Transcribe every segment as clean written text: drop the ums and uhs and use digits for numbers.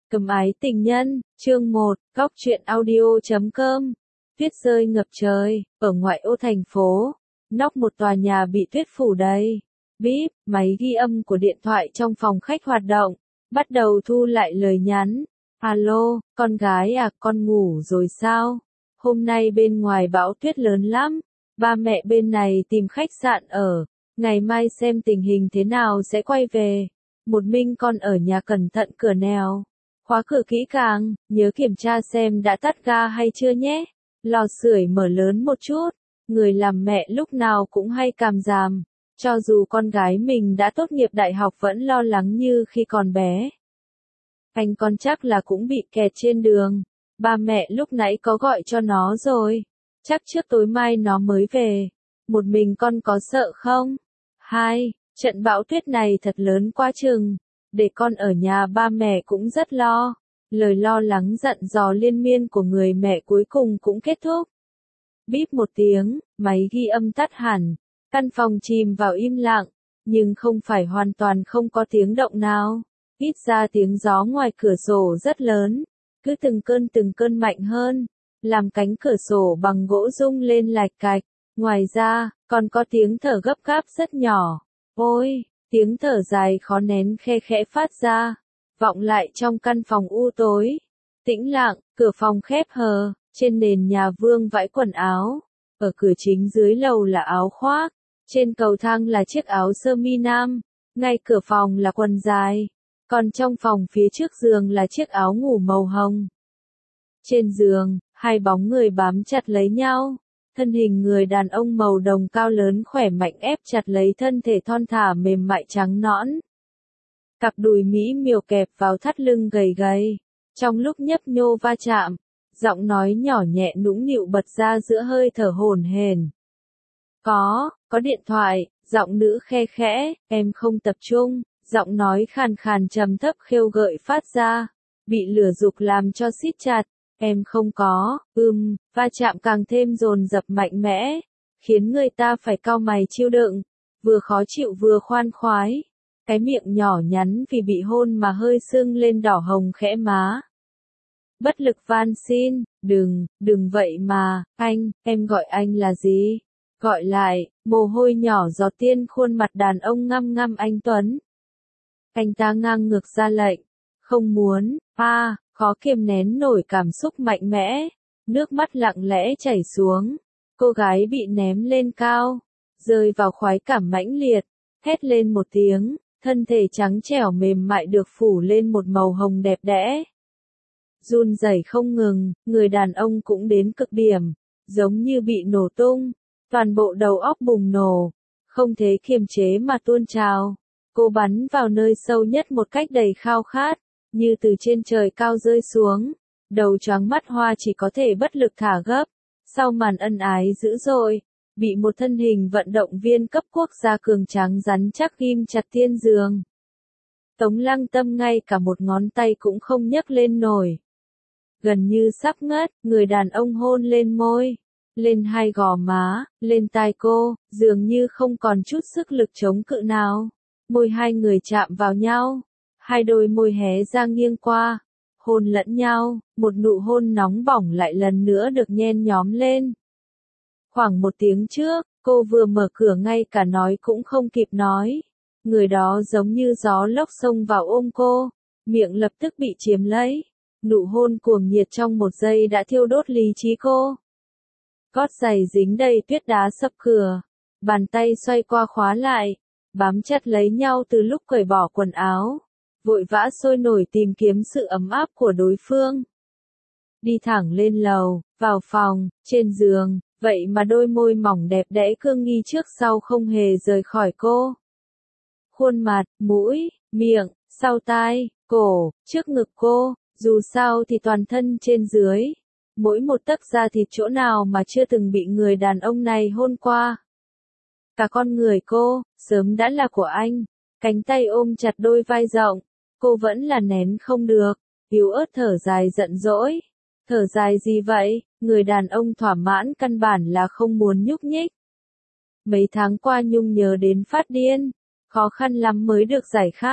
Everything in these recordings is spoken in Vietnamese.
Cầm ái tình nhân, chương 1, góc truyện audio.com. Tuyết rơi ngập trời, ở ngoại ô thành phố, nóc một tòa nhà bị tuyết phủ đầy. Bíp, máy ghi âm của điện thoại trong phòng khách hoạt động, bắt đầu thu lại lời nhắn. Alo, con gái à, con ngủ rồi sao? Hôm nay bên ngoài bão tuyết lớn lắm, ba mẹ bên này tìm khách sạn ở, ngày mai xem tình hình thế nào sẽ quay về. Một mình con ở nhà cẩn thận cửa nèo. Khóa cửa kỹ càng, nhớ kiểm tra xem đã tắt ga hay chưa nhé. Lò sưởi mở lớn một chút, người làm mẹ lúc nào cũng hay càm ràm. Cho dù con gái mình đã tốt nghiệp đại học vẫn lo lắng như khi còn bé. Anh con chắc là cũng bị kẹt trên đường. Ba mẹ lúc nãy có gọi cho nó rồi. Chắc trước tối mai nó mới về. Một mình con có sợ không? 2. Trận bão tuyết này thật lớn quá chừng. Để con ở nhà ba mẹ cũng rất lo. Lời lo lắng dặn dò liên miên của người mẹ cuối cùng cũng kết thúc. Bíp một tiếng, máy ghi âm tắt hẳn. Căn phòng chìm vào im lặng, nhưng không phải hoàn toàn không có tiếng động nào. Ít ra tiếng gió ngoài cửa sổ rất lớn, cứ từng cơn mạnh hơn, làm cánh cửa sổ bằng gỗ rung lên lạch cạch. Ngoài ra, còn có tiếng thở gấp gáp rất nhỏ. Ôi! Tiếng thở dài khó nén khe khẽ phát ra, vọng lại trong căn phòng u tối. Tĩnh lặng, cửa phòng khép hờ, trên nền nhà vương vãi quần áo. Ở cửa chính dưới lầu là áo khoác, trên cầu thang là chiếc áo sơ mi nam, ngay cửa phòng là quần dài, còn trong phòng phía trước giường là chiếc áo ngủ màu hồng. Trên giường, hai bóng người bám chặt lấy nhau. Thân hình người đàn ông màu đồng cao lớn khỏe mạnh ép chặt lấy thân thể thon thả mềm mại trắng nõn. Cặp đùi mỹ miều kẹp vào thắt lưng gầy gầy. Trong lúc nhấp nhô va chạm, giọng nói nhỏ nhẹ nũng nịu bật ra giữa hơi thở hổn hển. Có điện thoại, giọng nữ khe khẽ, em không tập trung, giọng nói khàn khàn trầm thấp khêu gợi phát ra, bị lửa dục làm cho siết chặt. Em không có, va chạm càng thêm dồn dập mạnh mẽ, khiến người ta phải cau mày chịu đựng, vừa khó chịu vừa khoan khoái. Cái miệng nhỏ nhắn vì bị hôn mà hơi sưng lên đỏ hồng khẽ má. Bất lực van xin, đừng vậy mà, em gọi anh là gì? Gọi lại, mồ hôi nhỏ giọt tiên khuôn mặt đàn ông ngăm ngăm anh Tuấn. Anh ta ngang ngược ra lệnh, không muốn, khó kiềm nén nổi cảm xúc mạnh mẽ, nước mắt lặng lẽ chảy xuống, cô gái bị ném lên cao, rơi vào khoái cảm mãnh liệt, hét lên một tiếng, thân thể trắng trẻo mềm mại được phủ lên một màu hồng đẹp đẽ. Run rẩy không ngừng, người đàn ông cũng đến cực điểm, giống như bị nổ tung, toàn bộ đầu óc bùng nổ, không thể kiềm chế mà tuôn trào. Cô bắn vào nơi sâu nhất một cách đầy khao khát, như từ trên trời cao rơi xuống, đầu choáng mắt hoa chỉ có thể bất lực thả gấp, sau màn ân ái dữ dội, bị một thân hình vận động viên cấp quốc gia cường tráng rắn chắc ghim chặt thiên giường. Tống Lăng Tâm ngay cả một ngón tay cũng không nhấc lên nổi. Gần như sắp ngất, người đàn ông hôn lên môi, lên hai gò má, lên tai cô, dường như không còn chút sức lực chống cự nào. Môi hai người chạm vào nhau. Hai đôi môi hé ra nghiêng qua, hôn lẫn nhau, một nụ hôn nóng bỏng lại lần nữa được nhen nhóm lên. Khoảng một tiếng trước, cô vừa mở cửa ngay cả nói cũng không kịp nói. Người đó giống như gió lốc xông vào ôm cô, miệng lập tức bị chiếm lấy. Nụ hôn cuồng nhiệt trong một giây đã thiêu đốt lý trí cô. Gót giày dính đầy tuyết đá sập cửa, bàn tay xoay qua khóa lại, bám chặt lấy nhau từ lúc cởi bỏ quần áo. Vội vã sôi nổi tìm kiếm sự ấm áp của đối phương. Đi thẳng lên lầu, vào phòng, trên giường, vậy mà đôi môi mỏng đẹp đẽ cương nghi trước sau không hề rời khỏi cô. Khuôn mặt, mũi, miệng, sau tai, cổ, trước ngực cô, dù sao thì toàn thân trên dưới. Mỗi một tấc da thịt chỗ nào mà chưa từng bị người đàn ông này hôn qua. Cả con người cô, sớm đã là của anh. Cánh tay ôm chặt đôi vai rộng. Cô vẫn là nén không được, yếu ớt thở dài giận dỗi. Thở dài gì vậy, người đàn ông thỏa mãn căn bản là không muốn nhúc nhích. Mấy tháng qua Nhung nhớ đến phát điên, khó khăn lắm mới được giải khát,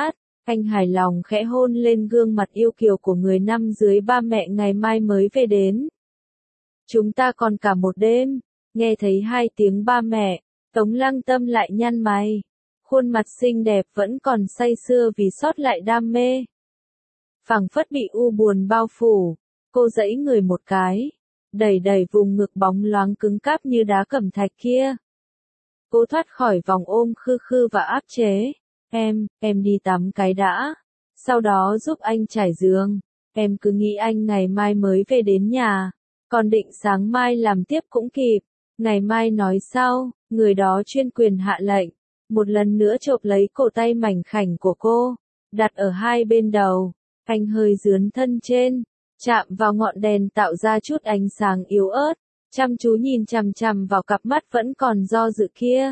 Anh hài lòng khẽ hôn lên gương mặt yêu kiều của người năm dưới ba mẹ ngày mai mới về đến. Chúng ta còn cả một đêm, nghe thấy hai tiếng ba mẹ, Tống Lăng Tâm lại nhăn mày. Khuôn mặt xinh đẹp vẫn còn say sưa vì sót lại đam mê. Phảng phất bị u buồn bao phủ, cô giãy người một cái, đẩy đẩy vùng ngực bóng loáng cứng cáp như đá cẩm thạch kia. Cô thoát khỏi vòng ôm khư khư và áp chế. Em đi tắm cái đã. Sau đó giúp anh trải giường. Em cứ nghĩ anh ngày mai mới về đến nhà. Còn định sáng mai làm tiếp cũng kịp. Ngày mai nói sau, người đó chuyên quyền hạ lệnh. Một lần nữa chộp lấy cổ tay mảnh khảnh của cô, đặt ở hai bên đầu. Anh hơi dướn thân trên, chạm vào ngọn đèn tạo ra chút ánh sáng yếu ớt, chăm chú nhìn chằm chằm vào cặp mắt vẫn còn do dự kia.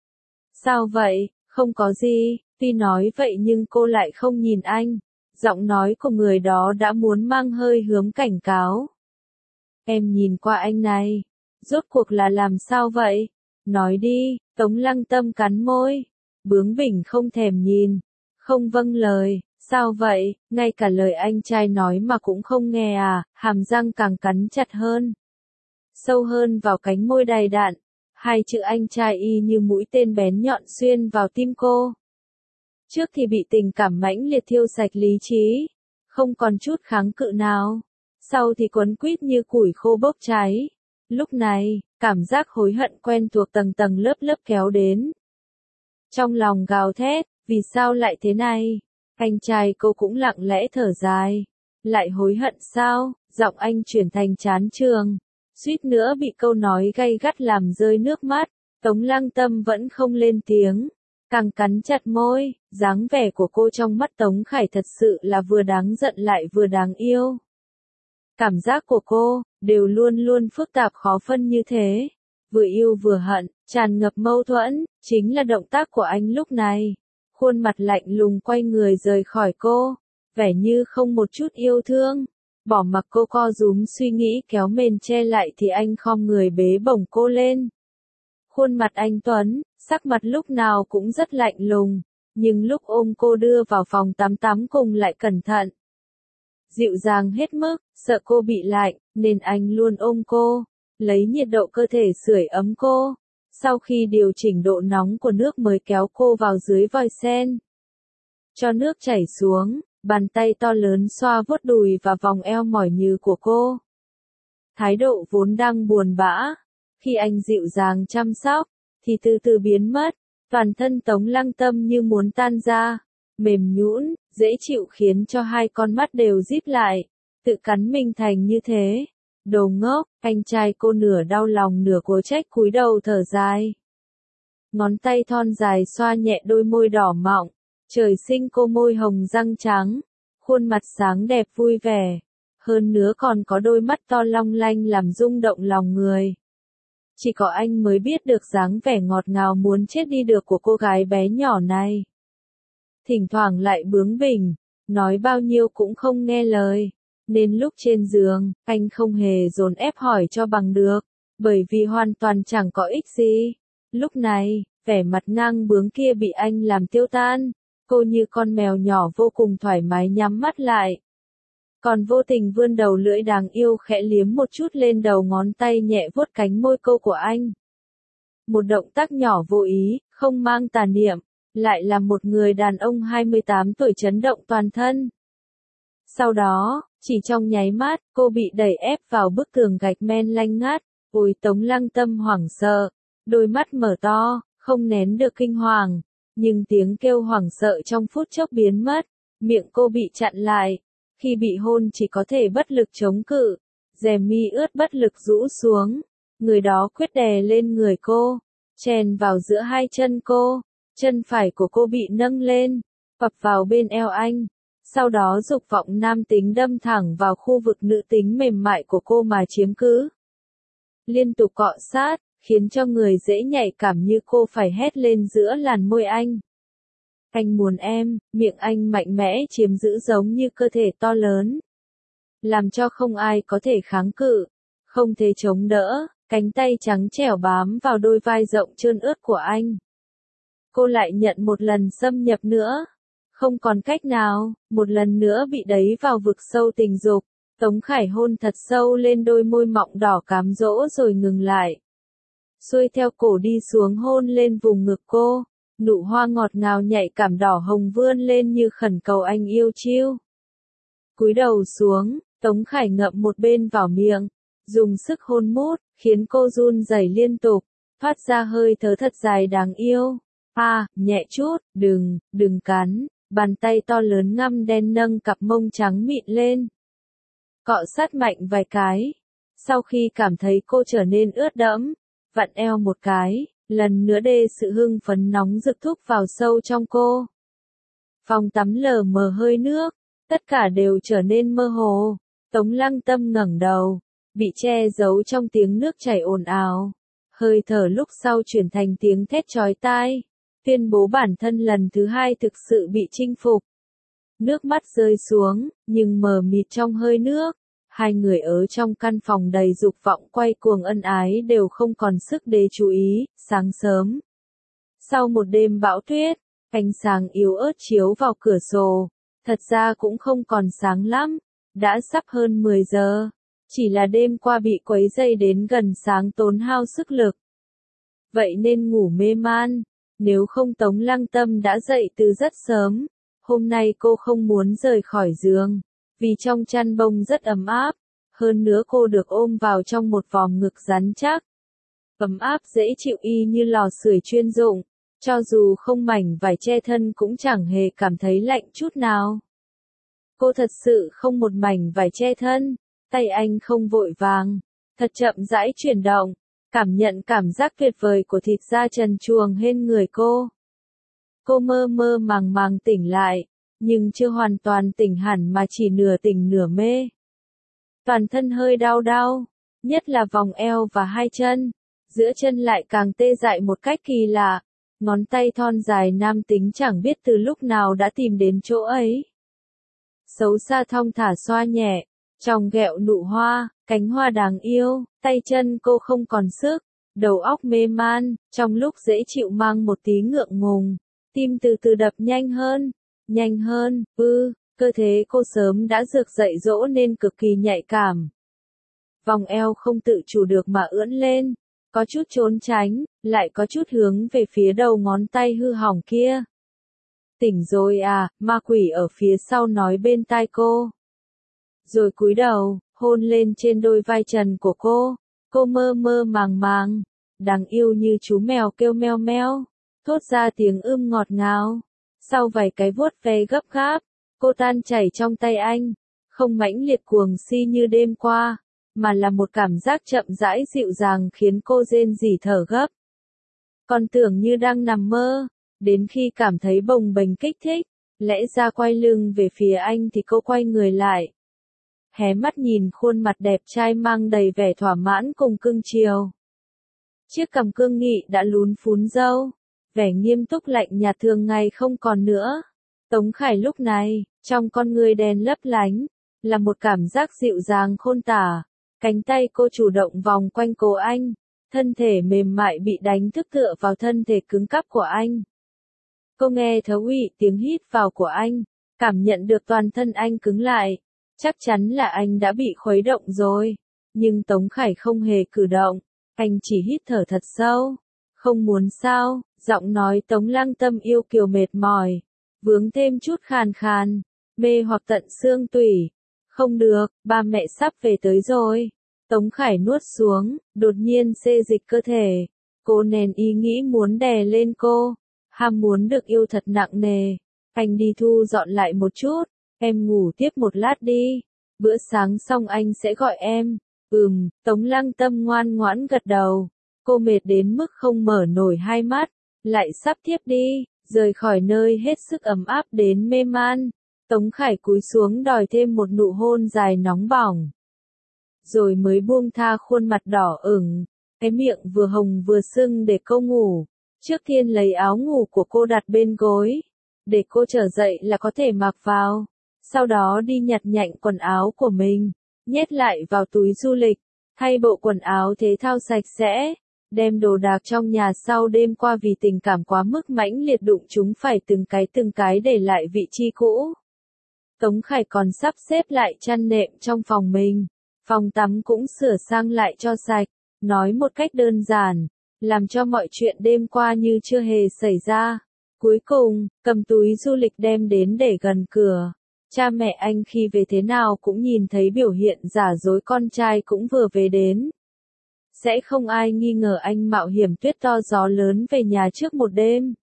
Sao vậy? Không có gì, tuy nói vậy nhưng cô lại không nhìn anh. Giọng nói của người đó đã muốn mang hơi hướng cảnh cáo. Em nhìn qua anh này, rốt cuộc là làm sao vậy? Nói đi, Tống Lăng Tâm cắn môi, bướng bỉnh không thèm nhìn, không vâng lời. Sao vậy, ngay cả lời anh trai nói mà cũng không nghe à, hàm răng càng cắn chặt hơn. Sâu hơn vào cánh môi đầy đặn, hai chữ anh trai y như mũi tên bén nhọn xuyên vào tim cô. Trước thì bị tình cảm mãnh liệt thiêu sạch lý trí, không còn chút kháng cự nào. Sau thì quấn quýt như củi khô bốc cháy. Lúc này, cảm giác hối hận quen thuộc tầng tầng lớp lớp kéo đến. Trong lòng gào thét, vì sao lại thế này? Anh trai cô cũng lặng lẽ thở dài. Lại hối hận sao? Giọng anh chuyển thành chán trường. Suýt nữa bị câu nói gay gắt làm rơi nước mắt. Tống Lăng Tâm vẫn không lên tiếng. Càng cắn chặt môi, dáng vẻ của cô trong mắt Tống Khải thật sự là vừa đáng giận lại vừa đáng yêu. Cảm giác của cô, đều luôn luôn phức tạp khó phân như thế. Vừa yêu vừa hận, tràn ngập mâu thuẫn, chính là động tác của anh lúc này. Khuôn mặt lạnh lùng quay người rời khỏi cô, vẻ như không một chút yêu thương. Bỏ mặc cô co rúm suy nghĩ kéo mền che lại thì anh khom người bế bổng cô lên. Khuôn mặt anh Tuấn, sắc mặt lúc nào cũng rất lạnh lùng, nhưng lúc ôm cô đưa vào phòng tắm cùng lại cẩn thận. Dịu dàng hết mức, sợ cô bị lạnh, nên anh luôn ôm cô, lấy nhiệt độ cơ thể sưởi ấm cô. Sau khi điều chỉnh độ nóng của nước mới kéo cô vào dưới vòi sen. Cho nước chảy xuống, bàn tay to lớn xoa vuốt đùi và vòng eo mỏi nhừ của cô. Thái độ vốn đang buồn bã, khi anh dịu dàng chăm sóc, thì từ từ biến mất, toàn thân Tống Lăng Tâm như muốn tan ra, mềm nhũn, dễ chịu khiến cho hai con mắt đều díp lại, tự cắn mình thành như thế. Đồ ngốc, anh trai cô nửa đau lòng nửa cố trách cúi đầu thở dài. Ngón tay thon dài xoa nhẹ đôi môi đỏ mọng, trời sinh cô môi hồng răng trắng, khuôn mặt sáng đẹp vui vẻ, hơn nữa còn có đôi mắt to long lanh làm rung động lòng người. Chỉ có anh mới biết được dáng vẻ ngọt ngào muốn chết đi được của cô gái bé nhỏ này. Thỉnh thoảng lại bướng bỉnh, nói bao nhiêu cũng không nghe lời. Nên lúc trên giường, anh không hề dồn ép hỏi cho bằng được, bởi vì hoàn toàn chẳng có ích gì. Lúc này, vẻ mặt ngang bướng kia bị anh làm tiêu tan, cô như con mèo nhỏ vô cùng thoải mái nhắm mắt lại. Còn vô tình vươn đầu lưỡi đáng yêu khẽ liếm một chút lên đầu ngón tay nhẹ vuốt cánh môi câu của anh. Một động tác nhỏ vô ý, không mang tà niệm, lại là một người đàn ông 28 tuổi chấn động toàn thân. Sau đó, chỉ trong nháy mắt, cô bị đẩy ép vào bức tường gạch men lanh ngắt. Ôi Tống Lăng Tâm hoảng sợ, đôi mắt mở to, không nén được kinh hoàng, nhưng tiếng kêu hoảng sợ trong phút chốc biến mất, miệng cô bị chặn lại, khi bị hôn chỉ có thể bất lực chống cự, rèm mi ướt bất lực rũ xuống, người đó quyết đè lên người cô, chèn vào giữa hai chân cô, chân phải của cô bị nâng lên, phập vào bên eo anh. Sau đó dục vọng nam tính đâm thẳng vào khu vực nữ tính mềm mại của cô mà chiếm cứ. Liên tục cọ sát, khiến cho người dễ nhạy cảm như cô phải hét lên giữa làn môi anh. Anh muốn em, miệng anh mạnh mẽ chiếm giữ giống như cơ thể to lớn. Làm cho không ai có thể kháng cự, không thể chống đỡ, cánh tay trắng trẻo bám vào đôi vai rộng trơn ướt của anh. Cô lại nhận một lần xâm nhập nữa. Không còn cách nào, một lần nữa bị đẩy vào vực sâu tình dục. Tống Khải hôn thật sâu lên đôi môi mọng đỏ cám dỗ rồi ngừng lại. Xuôi theo cổ đi xuống hôn lên vùng ngực cô, nụ hoa ngọt ngào nhạy cảm đỏ hồng vươn lên như khẩn cầu anh yêu chiêu. Cúi đầu xuống, Tống Khải ngậm một bên vào miệng, dùng sức hôn mút, khiến cô run rẩy liên tục, thoát ra hơi thở thật dài đáng yêu. Nhẹ chút, đừng cắn, bàn tay to lớn ngăm đen nâng cặp mông trắng mịn lên. Cọ sát mạnh vài cái, sau khi cảm thấy cô trở nên ướt đẫm, vặn eo một cái, lần nữa đê sự hưng phấn nóng rực thúc vào sâu trong cô. Phòng tắm lờ mờ hơi nước, tất cả đều trở nên mơ hồ. Tống Lăng Tâm ngẩng đầu, bị che giấu trong tiếng nước chảy ồn ào. Hơi thở lúc sau chuyển thành tiếng thét chói tai, tuyên bố bản thân lần thứ hai thực sự bị chinh phục. Nước mắt rơi xuống, nhưng mờ mịt trong hơi nước. Hai người ở trong căn phòng đầy dục vọng quay cuồng ân ái đều không còn sức để chú ý. Sáng sớm, sau một đêm bão tuyết, ánh sáng yếu ớt chiếu vào cửa sổ. Thật ra cũng không còn sáng lắm, đã sắp hơn 10 giờ. Chỉ là đêm qua bị quấy dày đến gần sáng tốn hao sức lực. Vậy nên ngủ mê man, nếu không Tống Lăng Tâm đã dậy từ rất sớm. Hôm nay cô không muốn rời khỏi giường, vì trong chăn bông rất ấm áp, hơn nữa cô được ôm vào trong một vòng ngực rắn chắc. Ấm áp dễ chịu y như lò sưởi chuyên dụng, cho dù không mảnh vải che thân cũng chẳng hề cảm thấy lạnh chút nào. Cô thật sự không một mảnh vải che thân, tay anh không vội vàng, thật chậm rãi chuyển động, cảm nhận cảm giác tuyệt vời của thịt da trần truồng trên người cô. Cô mơ mơ màng màng tỉnh lại, nhưng chưa hoàn toàn tỉnh hẳn mà chỉ nửa tỉnh nửa mê. Toàn thân hơi đau đau, nhất là vòng eo và hai chân, giữa chân lại càng tê dại một cách kỳ lạ, ngón tay thon dài nam tính chẳng biết từ lúc nào đã tìm đến chỗ ấy. Xấu xa thong thả xoa nhẹ, trong ghẹo nụ hoa, cánh hoa đáng yêu, tay chân cô không còn sức, đầu óc mê man, trong lúc dễ chịu mang một tí ngượng ngùng, tim từ từ đập nhanh hơn, cơ thể cô sớm đã rực dậy dỗ nên cực kỳ nhạy cảm. Vòng eo không tự chủ được mà ưỡn lên, có chút trốn tránh, lại có chút hướng về phía đầu ngón tay hư hỏng kia. Tỉnh rồi à, ma quỷ ở phía sau nói bên tai cô. Rồi cúi đầu, hôn lên trên đôi vai trần của cô mơ mơ màng, đáng yêu như chú mèo kêu meo meo, thốt ra tiếng ngọt ngào. Sau vài cái vuốt ve gấp gáp, cô tan chảy trong tay anh, không mãnh liệt cuồng si như đêm qua, mà là một cảm giác chậm rãi dịu dàng khiến cô rên rỉ thở gấp. Còn tưởng như đang nằm mơ, đến khi cảm thấy bồng bềnh kích thích, lẽ ra quay lưng về phía anh thì cô quay người lại. Hé mắt nhìn khuôn mặt đẹp trai mang đầy vẻ thỏa mãn cùng cưng chiều. Chiếc cằm cương nghị đã lún phún râu, vẻ nghiêm túc lạnh nhạt thường ngày không còn nữa. Tống Khải lúc này, trong con người đen lấp lánh, là một cảm giác dịu dàng khôn tả. Cánh tay cô chủ động vòng quanh cổ anh, thân thể mềm mại bị đánh thức tựa vào thân thể cứng cáp của anh. Cô nghe thấu ủy tiếng hít vào của anh, cảm nhận được toàn thân anh cứng lại. Chắc chắn là anh đã bị khuấy động rồi. Nhưng Tống Khải không hề cử động, anh chỉ hít thở thật sâu. Không muốn sao, giọng nói Tống Lăng Tâm yêu kiều mệt mỏi, vướng thêm chút khàn khàn, mê hoặc tận xương tủy. Không được, ba mẹ sắp về tới rồi. Tống Khải nuốt xuống, đột nhiên xê dịch cơ thể. Cô nén ý nghĩ muốn đè lên cô, ham muốn được yêu thật nặng nề. Anh đi thu dọn lại một chút, em ngủ tiếp một lát đi. Bữa sáng xong anh sẽ gọi em. Tống Lăng Tâm ngoan ngoãn gật đầu. Cô mệt đến mức không mở nổi hai mắt, lại sắp tiếp đi, rời khỏi nơi hết sức ấm áp đến mê man. Tống Khải cúi xuống đòi thêm một nụ hôn dài nóng bỏng. Rồi mới buông tha khuôn mặt đỏ ửng, cái miệng vừa hồng vừa sưng để cô ngủ. Trước tiên lấy áo ngủ của cô đặt bên gối, để cô trở dậy là có thể mặc vào. Sau đó đi nhặt nhạnh quần áo của mình, nhét lại vào túi du lịch, thay bộ quần áo thể thao sạch sẽ. đem đồ đạc trong nhà sau đêm qua vì tình cảm quá mức mãnh liệt đụng chúng phải từng cái để lại vị trí cũ. Tống Khải còn sắp xếp lại chăn nệm trong phòng mình, phòng tắm cũng sửa sang lại cho sạch, nói một cách đơn giản, làm cho mọi chuyện đêm qua như chưa hề xảy ra. Cuối cùng, cầm túi du lịch đem đến để gần cửa. Cha mẹ anh khi về thế nào cũng nhìn thấy biểu hiện giả dối con trai cũng vừa về đến. Sẽ không ai nghi ngờ anh mạo hiểm tuyết to gió lớn về nhà trước một đêm.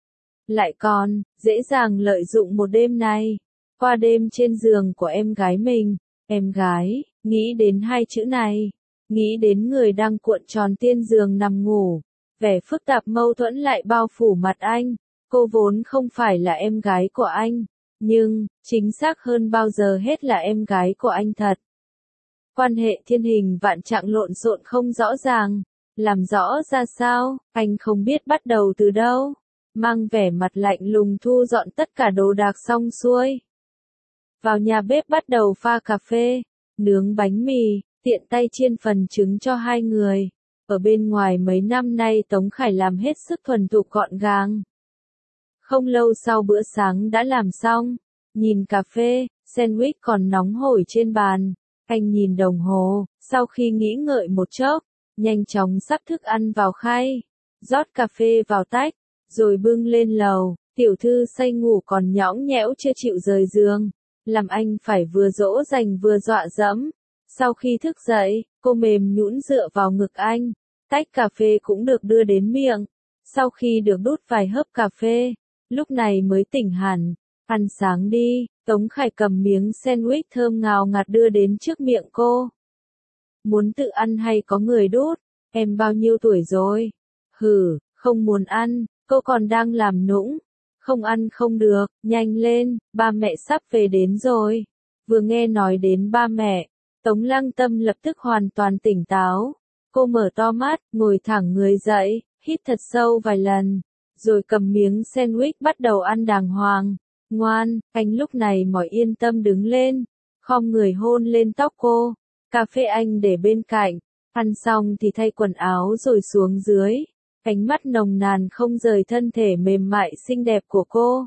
Lại còn, dễ dàng lợi dụng một đêm này, qua đêm trên giường của em gái mình. Em gái, nghĩ đến hai chữ này, nghĩ đến người đang cuộn tròn trên giường nằm ngủ. Vẻ phức tạp mâu thuẫn lại bao phủ mặt anh. Cô vốn không phải là em gái của anh, nhưng, chính xác hơn bao giờ hết là em gái của anh thật. Quan hệ thiên hình vạn trạng lộn xộn không rõ ràng, làm rõ ra sao, anh không biết bắt đầu từ đâu. Mang vẻ mặt lạnh lùng thu dọn tất cả đồ đạc xong xuôi. Vào nhà bếp bắt đầu pha cà phê, nướng bánh mì, tiện tay chiên phần trứng cho hai người. Ở bên ngoài mấy năm nay Tống Khải làm hết sức thuần thục gọn gàng. Không lâu sau bữa sáng đã làm xong, nhìn cà phê, sandwich còn nóng hổi trên bàn, anh nhìn đồng hồ, sau khi nghĩ ngợi một chốc, nhanh chóng sắp thức ăn vào khay, rót cà phê vào tách, rồi bưng lên lầu. Tiểu thư say ngủ còn nhõng nhẽo chưa chịu rời giường, làm anh phải vừa dỗ dành vừa dọa dẫm. Sau khi thức dậy, cô mềm nhũn dựa vào ngực anh, tách cà phê cũng được đưa đến miệng. Sau khi được đút vài hớp cà phê, lúc này mới tỉnh hẳn. Ăn sáng đi, Tống Khải cầm miếng sandwich thơm ngào ngạt đưa đến trước miệng cô. Muốn tự ăn hay có người đút? Em bao nhiêu tuổi rồi? Hử, không muốn ăn, cô còn đang làm nũng. Không ăn không được, nhanh lên, ba mẹ sắp về đến rồi. Vừa nghe nói đến ba mẹ, Tống Lăng Tâm lập tức hoàn toàn tỉnh táo. Cô mở to mắt, ngồi thẳng người dậy, hít thật sâu vài lần, rồi cầm miếng sandwich bắt đầu ăn đàng hoàng. Ngoan, anh lúc này mới yên tâm đứng lên, khom người hôn lên tóc cô. Cà phê anh để bên cạnh, ăn xong thì thay quần áo rồi xuống dưới. Ánh mắt nồng nàn không rời thân thể mềm mại xinh đẹp của cô.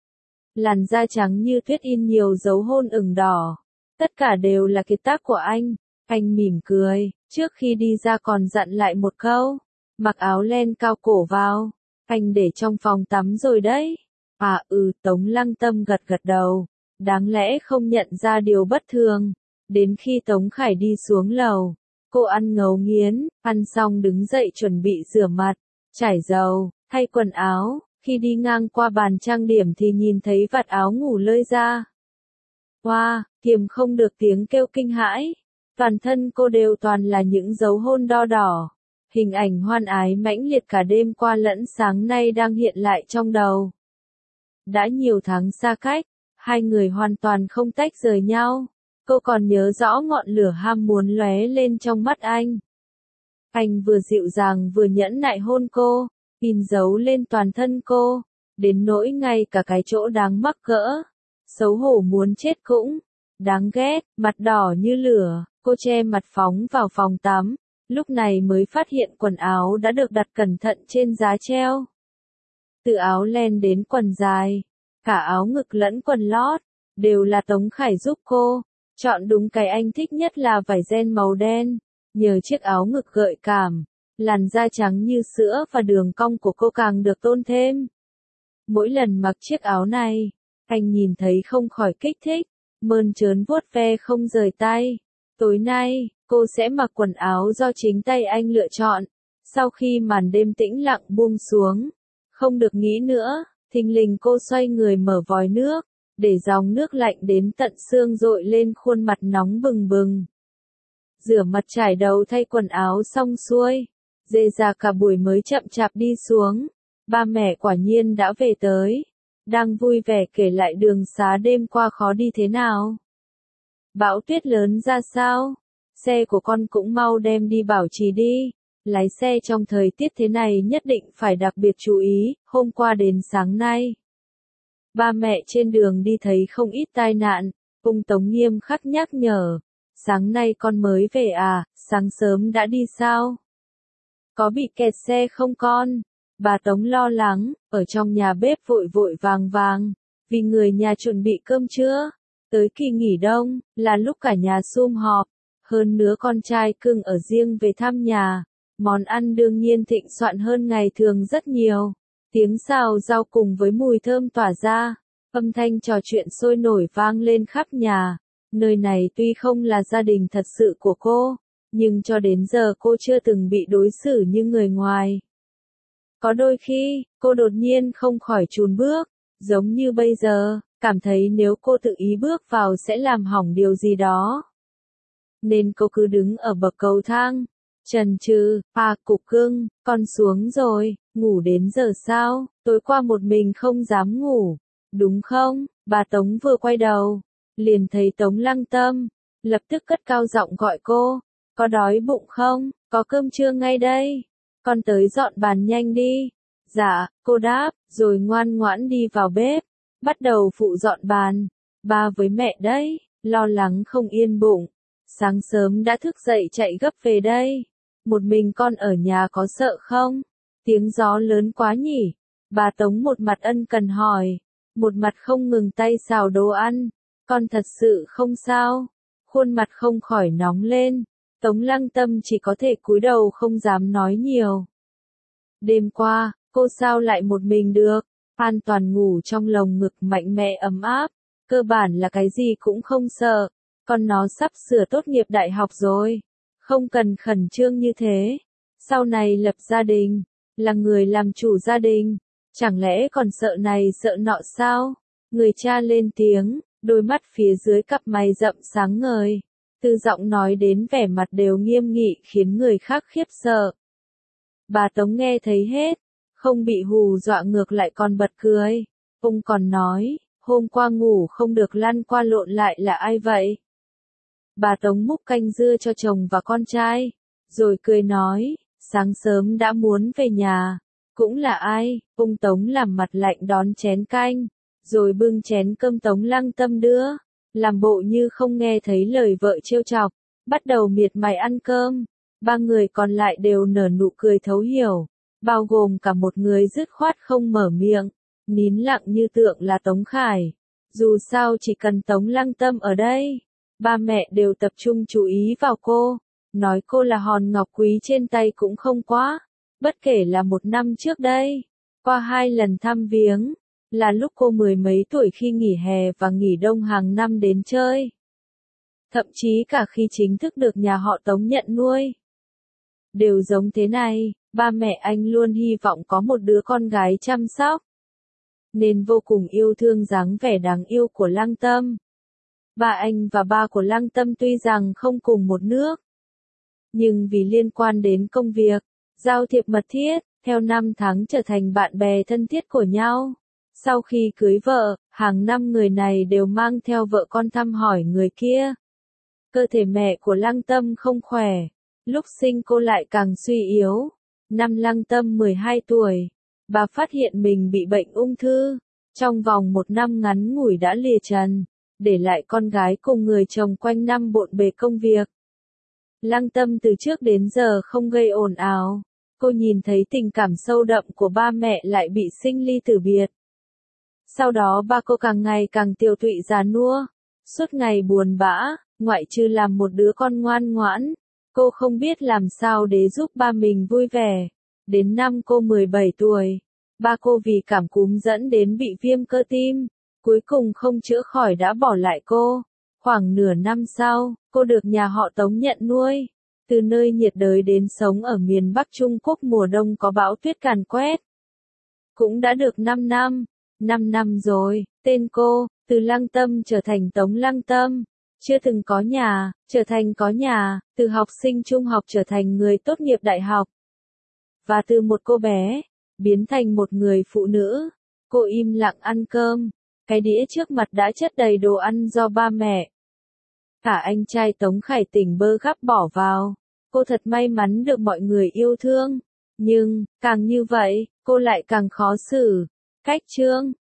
Làn da trắng như tuyết in nhiều dấu hôn ửng đỏ. Tất cả đều là kiệt tác của anh. Anh mỉm cười, trước khi đi ra còn dặn lại một câu. Mặc áo len cao cổ vào. Anh để trong phòng tắm rồi đấy. Tống Lăng Tâm gật gật đầu. Đáng lẽ không nhận ra điều bất thường. Đến khi Tống Khải đi xuống lầu, cô ăn ngấu nghiến, ăn xong đứng dậy chuẩn bị rửa mặt, trải dầu, thay quần áo. Khi đi ngang qua bàn trang điểm thì nhìn thấy vạt áo ngủ lơi ra. Wow, kiềm không được tiếng kêu kinh hãi. Toàn thân cô đều toàn là những dấu hôn đo đỏ. Hình ảnh hoan ái mãnh liệt cả đêm qua lẫn sáng nay đang hiện lại trong đầu. Đã nhiều tháng xa cách, hai người hoàn toàn không tách rời nhau. Cô còn nhớ rõ ngọn lửa ham muốn lóe lên trong mắt anh. Anh vừa dịu dàng vừa nhẫn nại hôn cô, in dấu lên toàn thân cô, đến nỗi ngay cả cái chỗ đáng mắc cỡ, xấu hổ muốn chết cũng, đáng ghét, mặt đỏ như lửa, cô che mặt phóng vào phòng tắm, lúc này mới phát hiện quần áo đã được đặt cẩn thận trên giá treo. Từ áo len đến quần dài, cả áo ngực lẫn quần lót, đều là Tống Khải giúp cô. Chọn đúng cái anh thích nhất là vải ren màu đen, nhờ chiếc áo ngực gợi cảm, làn da trắng như sữa và đường cong của cô càng được tôn thêm. Mỗi lần mặc chiếc áo này, anh nhìn thấy không khỏi kích thích, mơn trớn vuốt ve không rời tay. Tối nay, cô sẽ mặc quần áo do chính tay anh lựa chọn. Sau khi màn đêm tĩnh lặng buông xuống, không được nghĩ nữa, thình lình cô xoay người mở vòi nước, để dòng nước lạnh đến tận xương dội lên khuôn mặt nóng bừng bừng. Rửa mặt trải đầu thay quần áo xong xuôi, dê ra cả buổi mới chậm chạp đi xuống. Ba mẹ quả nhiên đã về tới, đang vui vẻ kể lại đường xá đêm qua khó đi thế nào. Bão tuyết lớn ra sao? Xe của con cũng mau đem đi bảo trì đi. Lái xe trong thời tiết thế này nhất định phải đặc biệt chú ý, hôm qua đến sáng nay. Ba mẹ trên đường đi thấy không ít tai nạn, ông Tống nghiêm khắc nhắc nhở. Sáng nay con mới về à, sáng sớm đã đi sao? Có bị kẹt xe không con? Bà Tống lo lắng, ở trong nhà bếp vội vội vàng vàng, vì người nhà chuẩn bị cơm trưa. Tới kỳ nghỉ đông, là lúc cả nhà sum họp, hơn nữa con trai cưng ở riêng về thăm nhà. Món ăn đương nhiên thịnh soạn hơn ngày thường rất nhiều. Tiếng xào rau cùng với mùi thơm tỏa ra, âm thanh trò chuyện sôi nổi vang lên khắp nhà. Nơi này tuy không là gia đình thật sự của cô, nhưng cho đến giờ cô chưa từng bị đối xử như người ngoài. Có đôi khi, cô đột nhiên không khỏi chùn bước, giống như bây giờ, cảm thấy nếu cô tự ý bước vào sẽ làm hỏng điều gì đó. Nên cô cứ đứng ở bậc cầu thang, chần chừ, cục cưng, con xuống rồi, ngủ đến giờ sao, tối qua một mình không dám ngủ, đúng không? Bà Tống vừa quay đầu, liền thấy Tống Lăng Tâm, lập tức cất cao giọng gọi cô, có đói bụng không, có cơm trưa ngay đây, con tới dọn bàn nhanh đi. Dạ, cô đáp, rồi ngoan ngoãn đi vào bếp, bắt đầu phụ dọn bàn. Ba với mẹ đấy, lo lắng không yên bụng, sáng sớm đã thức dậy chạy gấp về đây. Một mình con ở nhà có sợ không? Tiếng gió lớn quá nhỉ? Bà Tống một mặt ân cần hỏi, một mặt không ngừng tay xào đồ ăn. Con thật sự không sao? Khuôn mặt không khỏi nóng lên. Tống Lăng Tâm chỉ có thể cúi đầu không dám nói nhiều. Đêm qua, cô sao lại một mình được? An toàn ngủ trong lồng ngực mạnh mẽ ấm áp. Cơ bản là cái gì cũng không sợ. Con nó sắp sửa tốt nghiệp đại học rồi. Không cần khẩn trương như thế. Sau này lập gia đình, là người làm chủ gia đình. Chẳng lẽ còn sợ này sợ nọ sao? Người cha lên tiếng, đôi mắt phía dưới cặp mày rậm sáng ngời. Từ giọng nói đến vẻ mặt đều nghiêm nghị khiến người khác khiếp sợ. Bà Tống nghe thấy hết, không bị hù dọa ngược lại còn bật cười. Ông còn nói, hôm qua ngủ không được lăn qua lộn lại là ai vậy? Bà Tống múc canh dưa cho chồng và con trai, rồi cười nói, sáng sớm đã muốn về nhà. Cũng là ai? Ông Tống làm mặt lạnh đón chén canh, rồi bưng chén cơm Tống Lăng Tâm đưa, làm bộ như không nghe thấy lời vợ trêu chọc, bắt đầu miệt mài ăn cơm. Ba người còn lại đều nở nụ cười thấu hiểu, bao gồm cả một người dứt khoát không mở miệng, nín lặng như tượng là Tống Khải. Dù sao chỉ cần Tống Lăng Tâm ở đây, ba mẹ đều tập trung chú ý vào cô, nói cô là hòn ngọc quý trên tay cũng không quá. Bất kể là một năm trước đây, qua 2 lần thăm viếng, là lúc cô 10 mấy tuổi khi nghỉ hè và nghỉ đông hàng năm đến chơi. Thậm chí cả khi chính thức được nhà họ Tống nhận nuôi. Đều giống thế này, ba mẹ anh luôn hy vọng có một đứa con gái chăm sóc. Nên vô cùng yêu thương dáng vẻ đáng yêu của Lăng Tâm. Ba anh và ba của Lăng Tâm tuy rằng không cùng một nước, nhưng vì liên quan đến công việc, giao thiệp mật thiết, theo năm tháng trở thành bạn bè thân thiết của nhau. Sau khi cưới vợ, hàng năm người này đều mang theo vợ con thăm hỏi người kia. Cơ thể mẹ của Lăng Tâm không khỏe, lúc sinh cô lại càng suy yếu. Năm Lăng Tâm 12 tuổi, bà phát hiện mình bị bệnh ung thư. Trong vòng 1 năm ngắn ngủi đã lìa trần, để lại con gái cùng người chồng quanh năm bộn bề công việc. Lăng Tâm từ trước đến giờ không gây ồn ào. Cô nhìn thấy tình cảm sâu đậm của ba mẹ lại bị sinh ly tử biệt. Sau đó ba cô càng ngày càng tiều tụy già nua, suốt ngày buồn bã, ngoại trừ làm một đứa con ngoan ngoãn. Cô không biết làm sao để giúp ba mình vui vẻ. Đến năm cô 17 tuổi, ba cô vì cảm cúm dẫn đến bị viêm cơ tim, cuối cùng không chữa khỏi đã bỏ lại cô. Khoảng nửa năm sau, cô được nhà họ Tống nhận nuôi. Từ nơi nhiệt đới đến sống ở miền Bắc Trung Quốc mùa đông có bão tuyết càn quét. Cũng đã được 5 năm. 5 năm rồi, tên cô, từ Lăng Tâm trở thành Tống Lăng Tâm. Chưa từng có nhà, trở thành có nhà, từ học sinh trung học trở thành người tốt nghiệp đại học. Và từ một cô bé, biến thành một người phụ nữ. Cô im lặng ăn cơm, cái đĩa trước mặt đã chất đầy đồ ăn do ba mẹ. Cả anh trai Tống Khải tỉnh bơ gắp bỏ vào. Cô thật may mắn được mọi người yêu thương. Nhưng, càng như vậy, cô lại càng khó xử. Cách chương